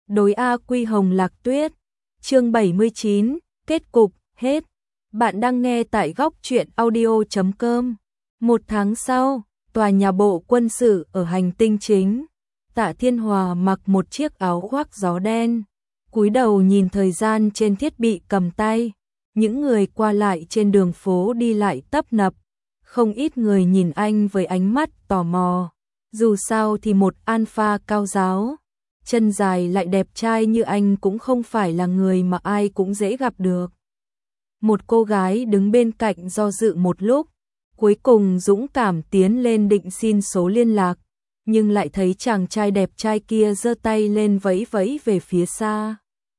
Đối A Quy Hồng Lạc Tuyết, chương 79, kết cục, hết. Bạn đang nghe tại góc truyện audio.com. Một tháng sau, tòa nhà bộ quân sự ở hành tinh chính. Tạ Thiên Hòa mặc một chiếc áo khoác gió đen, cúi đầu nhìn thời gian trên thiết bị cầm tay. Những người qua lại trên đường phố đi lại tấp nập, không ít người nhìn anh với ánh mắt tò mò. Dù sao thì một alpha cao giáo, chân dài lại đẹp trai như anh cũng không phải là người mà ai cũng dễ gặp được. Một cô gái đứng bên cạnh do dự một lúc, cuối cùng dũng cảm tiến lên định xin số liên lạc, nhưng lại thấy chàng trai đẹp trai kia giơ tay lên vẫy vẫy về phía xa.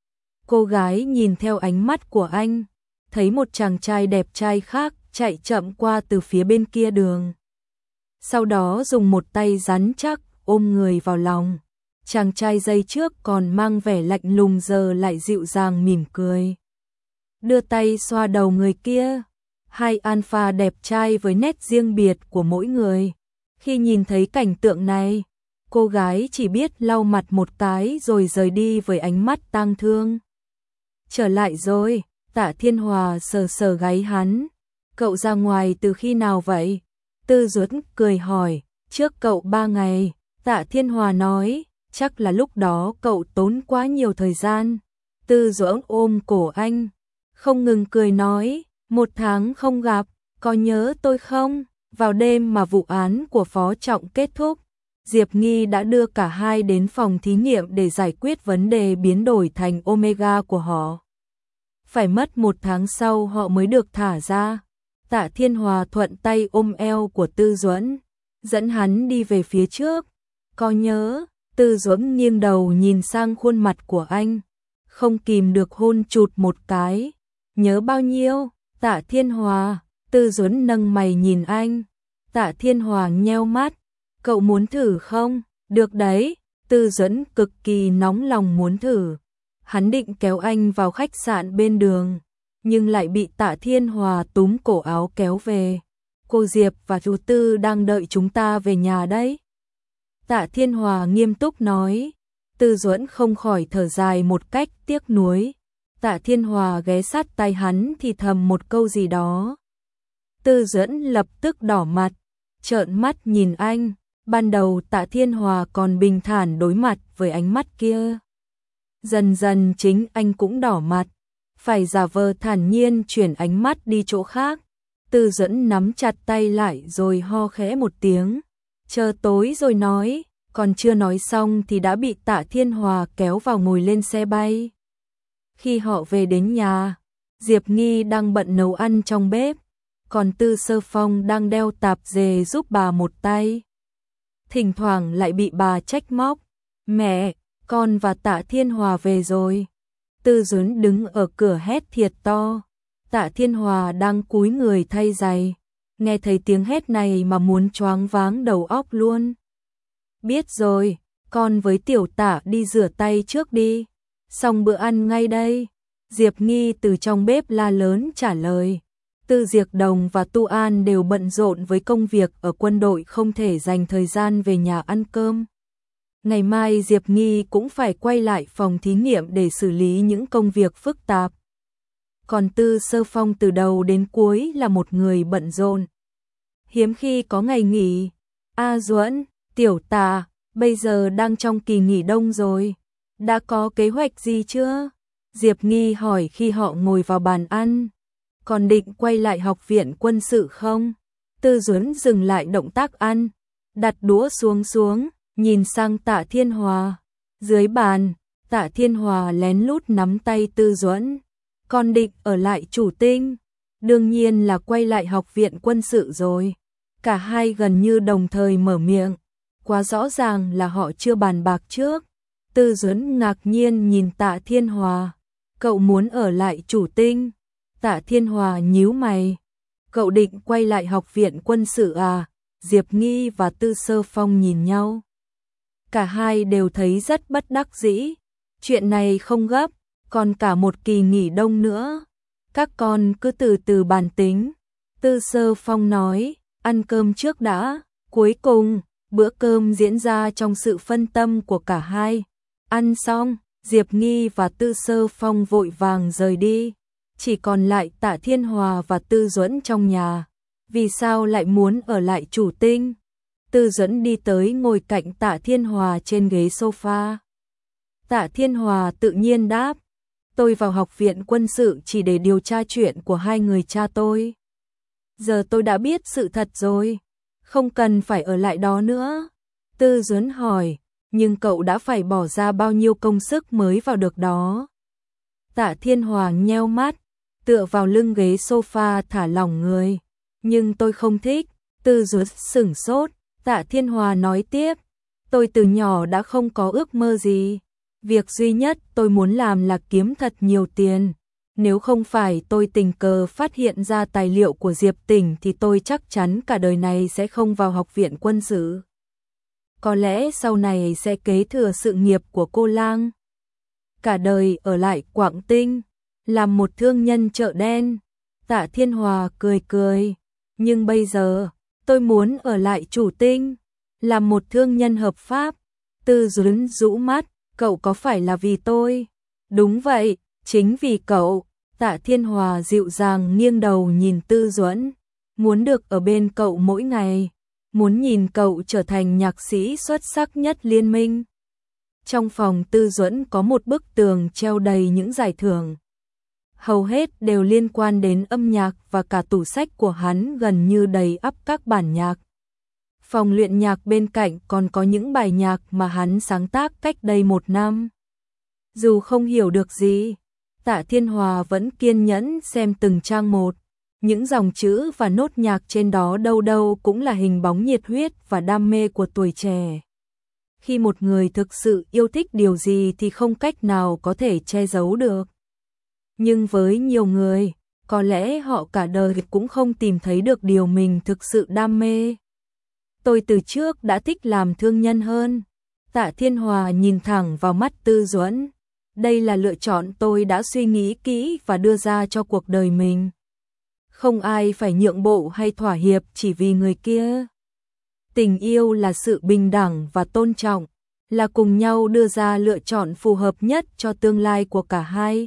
Cô gái nhìn theo ánh mắt của anh, thấy một chàng trai đẹp trai khác chạy chậm qua từ phía bên kia đường. Sau đó dùng một tay rắn chắc ôm người vào lòng. Chàng trai giây trước còn mang vẻ lạnh lùng giờ lại dịu dàng mỉm cười, đưa tay xoa đầu người kia. Hai alpha đẹp trai với nét riêng biệt của mỗi người. Khi nhìn thấy cảnh tượng này, cô gái chỉ biết lau mặt một cái rồi rời đi với ánh mắt tang thương. Trở lại rồi, Tạ Thiên Hòa sờ sờ gáy hắn. Cậu ra ngoài từ khi nào vậy? Tư Duẫn cười hỏi. Trước cậu 3 ngày, Tạ Thiên Hòa nói. Chắc là lúc đó cậu tốn quá nhiều thời gian. Tư Duẫn ôm cổ anh, không ngừng cười nói. 1 tháng không gặp, có nhớ tôi không? Vào đêm mà vụ án của Phó Trọng kết thúc, Diệp Nghi đã đưa cả hai đến phòng thí nghiệm để giải quyết vấn đề biến đổi thành Omega của họ. Phải mất 1 tháng sau họ mới được thả ra. Tạ Thiên Hòa thuận tay ôm eo của Tư Duẫn, dẫn hắn đi về phía trước. Có nhớ? Tư Duẫn nghiêng đầu nhìn sang khuôn mặt của anh, không kìm được hôn chụt một cái. Nhớ bao nhiêu? Tạ Thiên Hòa. Tư Duẫn nâng mày nhìn anh. Tạ Thiên Hòa nheo mắt. Cậu muốn thử không? Được đấy. Tư Duẫn cực kỳ nóng lòng muốn thử. Hắn định kéo anh vào khách sạn bên đường, nhưng lại bị Tạ Thiên Hòa túm cổ áo kéo về. Cô Diệp và chú Tư đang đợi chúng ta về nhà đấy. Tạ Thiên Hòa nghiêm túc nói. Tư Duẫn không khỏi thở dài một cách tiếc nuối. Tạ Thiên Hòa ghé sát tai hắn thì thầm một câu gì đó. Tư Duẫn lập tức đỏ mặt, trợn mắt nhìn anh. Ban đầu Tạ Thiên Hòa còn bình thản đối mặt với ánh mắt kia. Dần dần chính anh cũng đỏ mặt, phải giả vờ thản nhiên chuyển ánh mắt đi chỗ khác. Tư Duẫn nắm chặt tay lại rồi ho khẽ một tiếng. Chờ tối rồi nói. Còn chưa nói xong thì đã bị Tạ Thiên Hòa kéo vào ngồi lên xe bay. Khi họ về đến nhà, Diệp Nghi đang bận nấu ăn trong bếp, còn Tư Sơ Phong đang đeo tạp dề giúp bà một tay. Thỉnh thoảng lại bị bà trách móc. Mẹ, con và Tạ Thiên Hòa về rồi. Tư Duẫn đứng ở cửa hét thiệt to. Tạ Thiên Hòa đang cúi người thay giày, nghe thấy tiếng hét này mà muốn choáng váng đầu óc luôn. Biết rồi, con với Tiểu Tạ đi rửa tay trước đi, xong bữa ăn ngay đây. Diệp Nghi từ trong bếp la lớn trả lời. Tư Diệc Đồng và Tu An đều bận rộn với công việc ở quân đội, không thể dành thời gian về nhà ăn cơm. Ngày mai Diệp Nghi cũng phải quay lại phòng thí nghiệm để xử lý những công việc phức tạp. Còn Tư Sơ Phong từ đầu đến cuối là một người bận rộn, hiếm khi có ngày nghỉ. A Duẫn, Tiểu Tạ, bây giờ đang trong kỳ nghỉ đông rồi, đã có kế hoạch gì chưa? Diệp Nghi hỏi khi họ ngồi vào bàn ăn. Còn định quay lại học viện quân sự không? Tư Duẫn dừng lại động tác ăn, đặt đũa xuống, nhìn sang Tạ Thiên Hòa. Dưới bàn, Tạ Thiên Hòa lén lút nắm tay Tư Duẫn. Con định ở lại Chủ Tinh? Đương nhiên là quay lại học viện quân sự rồi. Cả hai gần như đồng thời mở miệng. Quá rõ ràng là họ chưa bàn bạc trước. Tư Duẫn ngạc nhiên nhìn Tạ Thiên Hòa. Cậu muốn ở lại Chủ Tinh? Tạ Thiên Hòa nhíu mày. Cậu định quay lại học viện quân sự à? Diệp Nghi và Tư Sơ Phong nhìn nhau. Cả hai đều thấy rất bất đắc dĩ. Chuyện này không gấp, còn cả một kỳ nghỉ đông nữa. Các con cứ từ từ bàn tính. Tư Sơ Phong nói, ăn cơm trước đã. Cuối cùng, bữa cơm diễn ra trong sự phân tâm của cả hai. Ăn xong, Diệp Nghi và Tư Sơ Phong vội vàng rời đi, chỉ còn lại Tạ Thiên Hòa và Tư Duẫn trong nhà. Vì sao lại muốn ở lại Chủ Tinh? Tư Duẫn đi tới ngồi cạnh Tạ Thiên Hòa trên ghế sofa. Tạ Thiên Hòa tự nhiên đáp, tôi vào học viện quân sự chỉ để điều tra chuyện của hai người cha tôi. Giờ tôi đã biết sự thật rồi, không cần phải ở lại đó nữa. Tư Duẫn hỏi, nhưng cậu đã phải bỏ ra bao nhiêu công sức mới vào được đó? Tạ Thiên Hòa nheo mắt, tựa vào lưng ghế sofa thả lỏng người. Nhưng tôi không thích. Tư Duẫn sửng sốt. Tạ Thiên Hòa nói tiếp, tôi từ nhỏ đã không có ước mơ gì. Việc duy nhất tôi muốn làm là kiếm thật nhiều tiền. Nếu không phải tôi tình cờ phát hiện ra tài liệu của Diệp Tỉnh thì tôi chắc chắn cả đời này sẽ không vào học viện quân sự. Có lẽ sau này sẽ kế thừa sự nghiệp của cô Lang. Cả đời ở lại Quảng Tinh, làm một thương nhân chợ đen. Tạ Thiên Hòa cười cười, nhưng bây giờ tôi muốn ở lại Chủ Tinh, làm một thương nhân hợp pháp. Tư Duẫn rũ mắt, cậu có phải là vì tôi? Đúng vậy, chính vì cậu. Tạ Thiên Hòa dịu dàng nghiêng đầu nhìn Tư Duẫn, muốn được ở bên cậu mỗi ngày, muốn nhìn cậu trở thành nhạc sĩ xuất sắc nhất liên minh. Trong phòng Tư Duẫn có một bức tường treo đầy những giải thưởng. Hầu hết đều liên quan đến âm nhạc và cả tủ sách của hắn gần như đầy ắp các bản nhạc. Phòng luyện nhạc bên cạnh còn có những bài nhạc mà hắn sáng tác cách đây 1 năm. Dù không hiểu được gì, Tạ Thiên Hòa vẫn kiên nhẫn xem từng trang một. Những dòng chữ và nốt nhạc trên đó đâu đâu cũng là hình bóng nhiệt huyết và đam mê của tuổi trẻ. Khi một người thực sự yêu thích điều gì thì không cách nào có thể che giấu được. Nhưng với nhiều người, có lẽ họ cả đời cũng không tìm thấy được điều mình thực sự đam mê. Tôi từ trước đã thích làm thương nhân hơn. Tạ Thiên Hòa nhìn thẳng vào mắt Tư Duẫn. Đây là lựa chọn tôi đã suy nghĩ kỹ và đưa ra cho cuộc đời mình. Không ai phải nhượng bộ hay thỏa hiệp chỉ vì người kia. Tình yêu là sự bình đẳng và tôn trọng, là cùng nhau đưa ra lựa chọn phù hợp nhất cho tương lai của cả hai.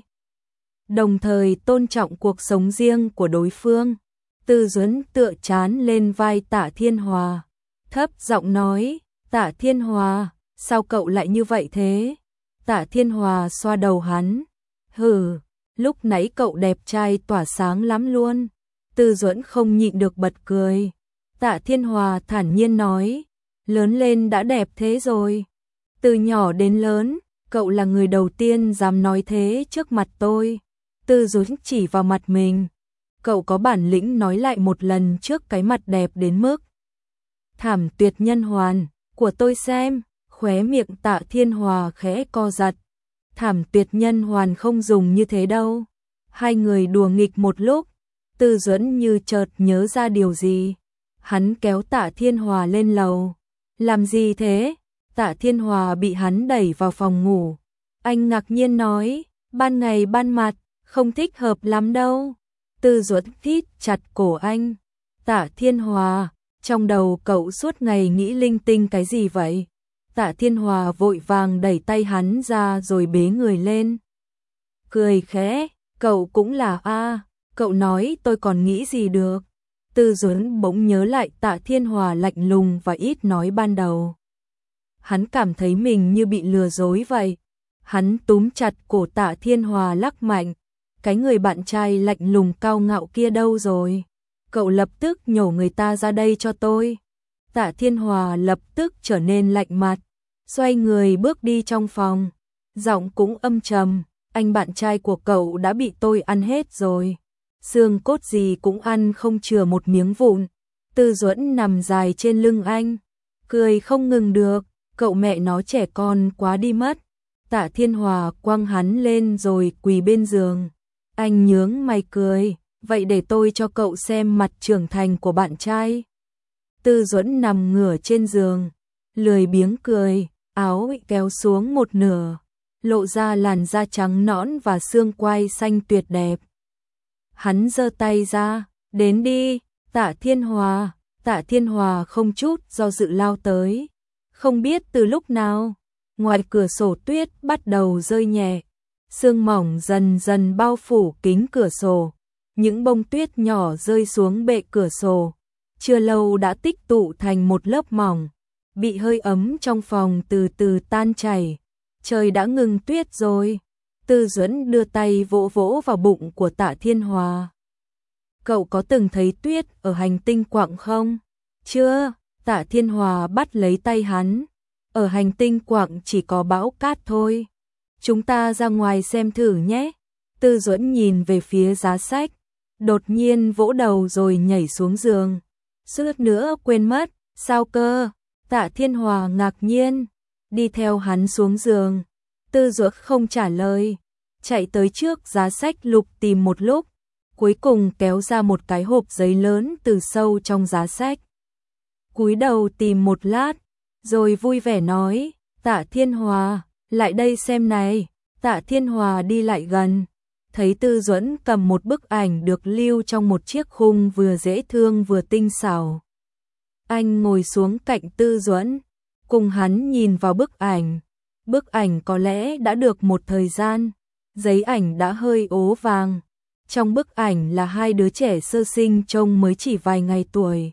Đồng thời tôn trọng cuộc sống riêng của đối phương. Tư Duẫn tựa trán lên vai Tạ Thiên Hòa, thấp giọng nói, Tạ Thiên Hòa, sao cậu lại như vậy thế? Tạ Thiên Hòa xoa đầu hắn, hừ, lúc nãy cậu đẹp trai tỏa sáng lắm luôn. Tư Duẫn không nhịn được bật cười. Tạ Thiên Hòa thản nhiên nói, lớn lên đã đẹp thế rồi. Từ nhỏ đến lớn, cậu là người đầu tiên dám nói thế trước mặt tôi. Tư Duẫn chỉ vào mặt mình. Cậu có bản lĩnh nói lại một lần trước cái mặt đẹp đến mức thảm tuyệt nhân hoàn của tôi xem. Khóe miệng Tạ Thiên Hòa khẽ co giật. Thảm tuyệt nhân hoàn không dùng như thế đâu. Hai người đùa nghịch một lúc, Tư Duẫn như chợt nhớ ra điều gì. Hắn kéo Tạ Thiên Hòa lên lầu. Làm gì thế? Tạ Thiên Hòa bị hắn đẩy vào phòng ngủ. Anh ngạc nhiên nói, ban ngày ban mặt, không thích hợp lắm đâu. Tư Duẫn thít chặt cổ anh. Tạ Thiên Hòa, trong đầu cậu suốt ngày nghĩ linh tinh cái gì vậy? Tạ Thiên Hòa vội vàng đẩy tay hắn ra rồi bế người lên. Cười khẽ, cậu cũng là cậu nói tôi còn nghĩ gì được. Tư Duẫn bỗng nhớ lại Tạ Thiên Hòa lạnh lùng và ít nói ban đầu. Hắn cảm thấy mình như bị lừa dối vậy. Hắn túm chặt cổ Tạ Thiên Hòa lắc mạnh. Cái người bạn trai lạnh lùng cao ngạo kia đâu rồi? Cậu lập tức nhổ người ta ra đây cho tôi. Tạ Thiên Hòa lập tức trở nên lạnh mặt, xoay người bước đi trong phòng. Giọng cũng âm trầm, anh bạn trai của cậu đã bị tôi ăn hết rồi. Xương cốt gì cũng ăn không chừa một miếng vụn. Tư Duẫn nằm dài trên lưng anh, cười không ngừng được, cậu mẹ nó trẻ con quá đi mất. Tạ Thiên Hòa quăng hắn lên rồi quỳ bên giường. Anh nhướng mày cười, vậy để tôi cho cậu xem mặt trưởng thành của bạn trai. Tư Duẫn nằm ngửa trên giường, lười biếng cười, áo kéo xuống một nửa, lộ ra làn da trắng nõn và xương quai xanh tuyệt đẹp. Hắn giơ tay ra, đến đi, Tạ Thiên Hòa. Tạ Thiên Hòa không chút do dự lao tới. Không biết từ lúc nào, Ngoài cửa sổ tuyết bắt đầu rơi nhẹ, sương mỏng dần dần bao phủ kính cửa sổ. Những bông tuyết nhỏ rơi xuống bệ cửa sổ, chưa lâu đã tích tụ thành một lớp mỏng, bị hơi ấm trong phòng từ từ tan chảy. Trời đã ngừng tuyết rồi. Tư Duẫn đưa tay vỗ vỗ vào bụng của Tạ Thiên Hòa. Cậu có từng thấy tuyết ở hành tinh Quặng không? Chưa. Tạ Thiên Hòa bắt lấy tay hắn. Ở hành tinh Quặng chỉ có bão cát thôi. Chúng ta ra ngoài xem thử nhé. Tư Duẫn nhìn về phía giá sách, đột nhiên vỗ đầu rồi nhảy xuống giường. Suýt nữa quên mất, sao cơ? Tạ Thiên Hòa ngạc nhiên, đi theo hắn xuống giường. Tư Duẫn không trả lời, chạy tới trước giá sách lục tìm một lúc, cuối cùng kéo ra một cái hộp giấy lớn từ sâu trong giá sách. Cúi đầu tìm một lát, rồi vui vẻ nói, Tạ Thiên Hòa, lại đây xem này. Tạ Thiên Hòa đi lại gần, thấy Tư Duẫn cầm một bức ảnh được lưu trong một chiếc khung vừa dễ thương vừa tinh xảo. Anh ngồi xuống cạnh Tư Duẫn, cùng hắn nhìn vào bức ảnh. Bức ảnh có lẽ đã được một thời gian, giấy ảnh đã hơi ố vàng. Trong bức ảnh là hai đứa trẻ sơ sinh trông mới chỉ vài ngày tuổi.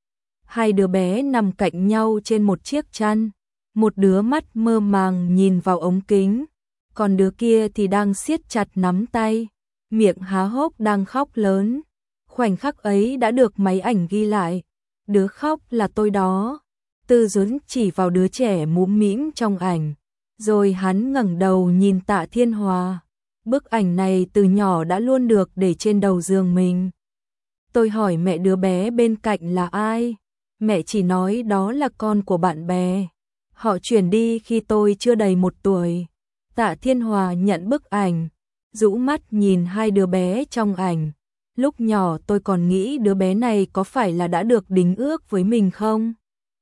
Hai đứa bé nằm cạnh nhau trên một chiếc chăn, một đứa mắt mơ màng nhìn vào ống kính, còn đứa kia thì đang siết chặt nắm tay, miệng há hốc đang khóc lớn. Khoảnh khắc ấy đã được máy ảnh ghi lại. Đứa khóc là tôi đó. Tư Duẫn chỉ vào đứa trẻ mũm mĩm trong ảnh, rồi hắn ngẩng đầu nhìn Tạ Thiên Hòa. Bức ảnh này từ nhỏ đã luôn được để trên đầu giường mình. Tôi hỏi mẹ đứa bé bên cạnh là ai? Mẹ chỉ nói đó là con của bạn bè. Họ chuyển đi khi tôi chưa đầy 1 tuổi. Tạ Thiên Hòa nhận bức ảnh, rũ mắt nhìn hai đứa bé trong ảnh. Lúc nhỏ tôi còn nghĩ đứa bé này có phải là đã được đính ước với mình không?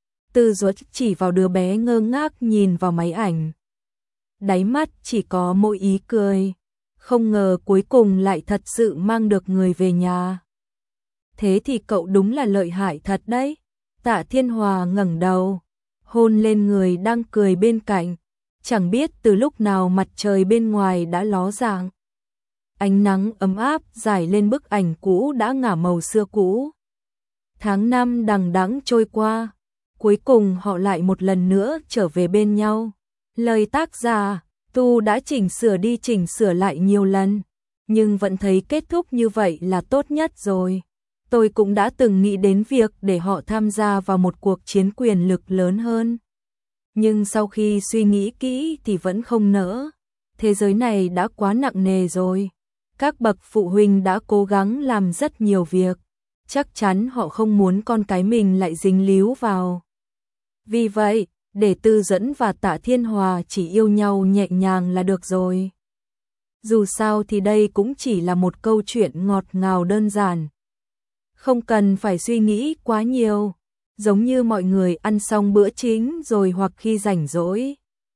Tư Duẫn chỉ vào đứa bé ngơ ngác nhìn vào máy ảnh. Đáy mắt chỉ có mỗi ý cười. Không ngờ cuối cùng lại thật sự mang được người về nhà. Thế thì cậu đúng là lợi hại thật đấy. Tạ Thiên Hòa ngẩng đầu, hôn lên người đang cười bên cạnh. Chẳng biết từ lúc nào mặt trời bên ngoài đã ló dạng. Ánh nắng ấm áp rải lên bức ảnh cũ đã ngả màu xưa cũ. Tháng năm đằng đẵng trôi qua, cuối cùng họ lại một lần nữa trở về bên nhau. Lời tác giả Tu đã chỉnh sửa đi chỉnh sửa lại nhiều lần, nhưng vẫn thấy kết thúc như vậy là tốt nhất rồi. Tôi cũng đã từng nghĩ đến việc để họ tham gia vào một cuộc chiến quyền lực lớn hơn. Nhưng sau khi suy nghĩ kỹ thì vẫn không nỡ. Thế giới này đã quá nặng nề rồi. Các bậc phụ huynh đã cố gắng làm rất nhiều việc. Chắc chắn họ không muốn con cái mình lại dính líu vào. Vì vậy, để Tư Duẫn và Tạ Thiên Hòa chỉ yêu nhau nhẹ nhàng là được rồi. Dù sao thì đây cũng chỉ là một câu chuyện ngọt ngào đơn giản. Không cần phải suy nghĩ quá nhiều. Giống như mọi người ăn xong bữa chính rồi hoặc khi rảnh rỗi.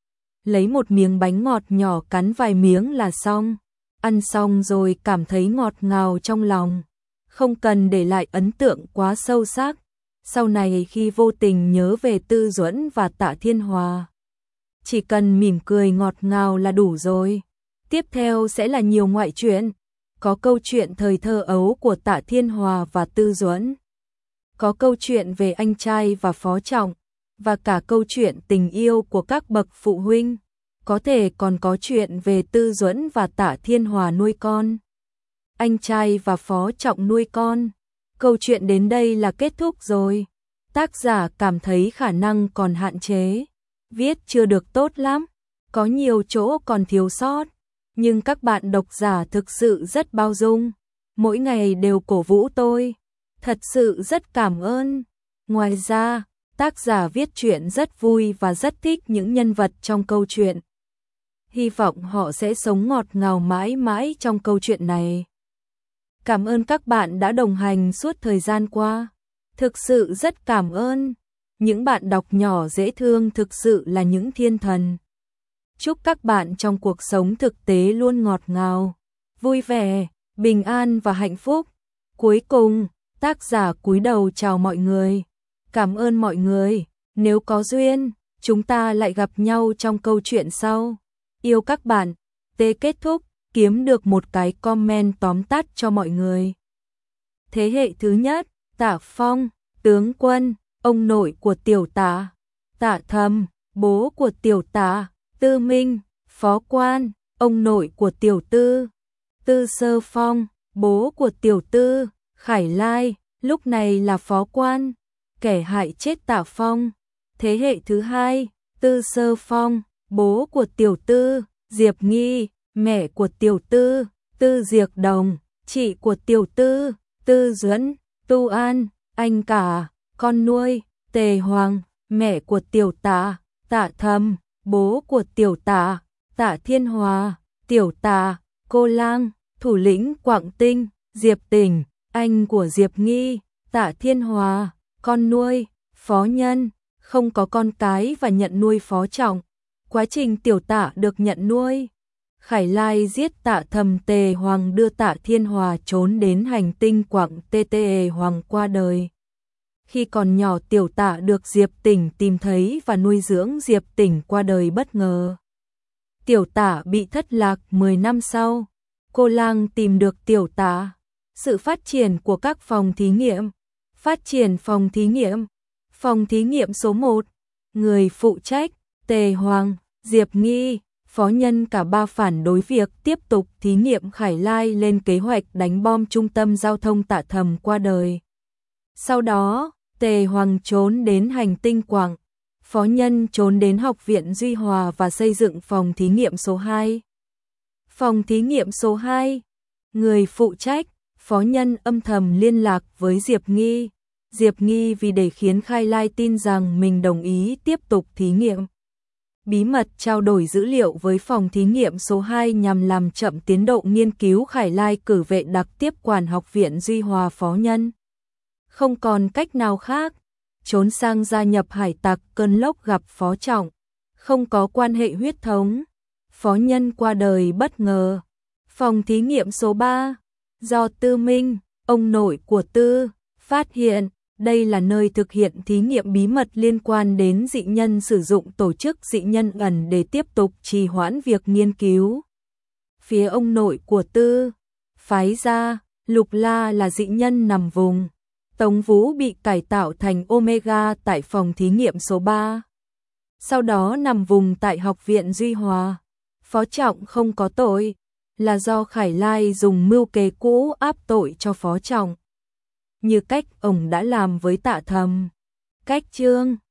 Lấy một miếng bánh ngọt nhỏ cắn vài miếng là xong. Ăn xong rồi cảm thấy ngọt ngào trong lòng. Không cần để lại ấn tượng quá sâu sắc. Sau này khi vô tình nhớ về Tư Duẫn và Tạ Thiên Hòa, chỉ cần mỉm cười ngọt ngào là đủ rồi. Tiếp theo sẽ là nhiều ngoại truyện. Có câu chuyện thời thơ ấu của Tạ Thiên Hòa và Tư Duẫn. Có câu chuyện về anh trai và Phó Trọng, và cả câu chuyện tình yêu của các bậc phụ huynh. Có thể còn có chuyện về Tư Duẫn và Tạ Thiên Hòa nuôi con. Anh trai và Phó Trọng nuôi con. Câu chuyện đến đây là kết thúc rồi. Tác giả cảm thấy khả năng còn hạn chế. Viết chưa được tốt lắm. Có nhiều chỗ còn thiếu sót. Nhưng các bạn độc giả thực sự rất bao dung. Mỗi ngày đều cổ vũ tôi. Thật sự rất cảm ơn. Ngoài ra, tác giả viết truyện rất vui và rất thích những nhân vật trong câu chuyện. Hy vọng họ sẽ sống ngọt ngào mãi mãi trong câu chuyện này. Cảm ơn các bạn đã đồng hành suốt thời gian qua. Thực sự rất cảm ơn. Những bạn đọc nhỏ dễ thương thực sự là những thiên thần. Chúc các bạn trong cuộc sống thực tế luôn ngọt ngào, vui vẻ, bình an và hạnh phúc. Cuối cùng, tác giả cúi đầu chào mọi người. Cảm ơn mọi người. Nếu có duyên, Chúng ta lại gặp nhau trong câu chuyện sau. Yêu các bạn. Tê kết thúc, kiếm được một cái comment tóm tắt cho mọi người. Thế hệ thứ nhất, Tạ Phong, tướng quân, ông nội của tiểu tả. Tạ Thầm, bố của tiểu tả. Tư Minh, phó quan, ông nội của tiểu tư. Tư Sơ Phong, bố của tiểu tư. Khải Lai, lúc này là phó quan, kẻ hại chết Tạ Phong. Thế hệ thứ hai, Tư Sơ Phong, bố của tiểu tư. Diệp Nghi, mẹ của tiểu tư. Tư Diệc Đồng, chị của tiểu tư. Tư Duẫn, Tu An, anh cả, con nuôi. Tề Hoàng, mẹ của tiểu tả. Tạ Thầm, bố của tiểu tả. Tạ Thiên Hòa, tiểu tả. Cô Lang, thủ lĩnh Quảng Tinh. Diệp Tỉnh, anh của Diệp Nghi. Tạ Thiên Hòa, con nuôi. Phó Nhân, không có con cái và nhận nuôi Phó Trọng. Quá trình tiểu tả được nhận nuôi. Khải Lai giết Tạ Thầm. Tề Hoàng đưa Tạ Thiên Hòa trốn đến hành tinh Quảng. Tề Hoàng qua đời. Khi còn nhỏ tiểu tả được Diệp Tỉnh tìm thấy và nuôi dưỡng. Diệp Tỉnh qua đời bất ngờ. Tiểu tả bị thất lạc 10 năm sau. Cô Lang tìm được tiểu tả. Sự phát triển của các phòng thí nghiệm. Phát triển phòng thí nghiệm. Phòng thí nghiệm số 1. Người phụ trách, Tề Hoàng, Diệp Nghi, Phó Nhân cả ba phản đối việc tiếp tục thí nghiệm. Khải Lai lên kế hoạch đánh bom trung tâm giao thông. Tạ Thầm qua đời. Sau đó, Tề Hoàng trốn đến hành tinh Quảng. Phó Nhân trốn đến Học viện Duy Hòa và xây dựng phòng thí nghiệm số 2. Phòng thí nghiệm số 2. Người phụ trách, Phó Nhân âm thầm liên lạc với Diệp Nghi. Diệp Nghi vì để khiến Khải Lai tin rằng mình đồng ý tiếp tục thí nghiệm. Bí mật trao đổi dữ liệu với phòng thí nghiệm số 2 nhằm làm chậm tiến độ nghiên cứu. Khải Lai cử vệ đặc tiếp quản Học viện Duy Hòa. Phó Nhân không còn cách nào khác, trốn sang gia nhập hải tặc Cơn Lốc gặp Phó Trọng. Không có quan hệ huyết thống. Phó Nhân qua đời bất ngờ. Phòng thí nghiệm số 3. Do Tư Minh, ông nội của Tư, phát hiện. Đây là nơi thực hiện thí nghiệm bí mật liên quan đến dị nhân, sử dụng tổ chức dị nhân ẩn để tiếp tục trì hoãn việc nghiên cứu. Phía ông nội của Tư phái ra, Lục La là dị nhân nằm vùng. Tống Vũ bị cải tạo thành Omega tại phòng thí nghiệm số 3. Sau đó nằm vùng tại Học viện Duy Hòa. Phó Trọng không có tội, là do Khải Lai dùng mưu kế cũ áp tội cho Phó Trọng. Như cách ông đã làm với Tạ Thầm. Cách chương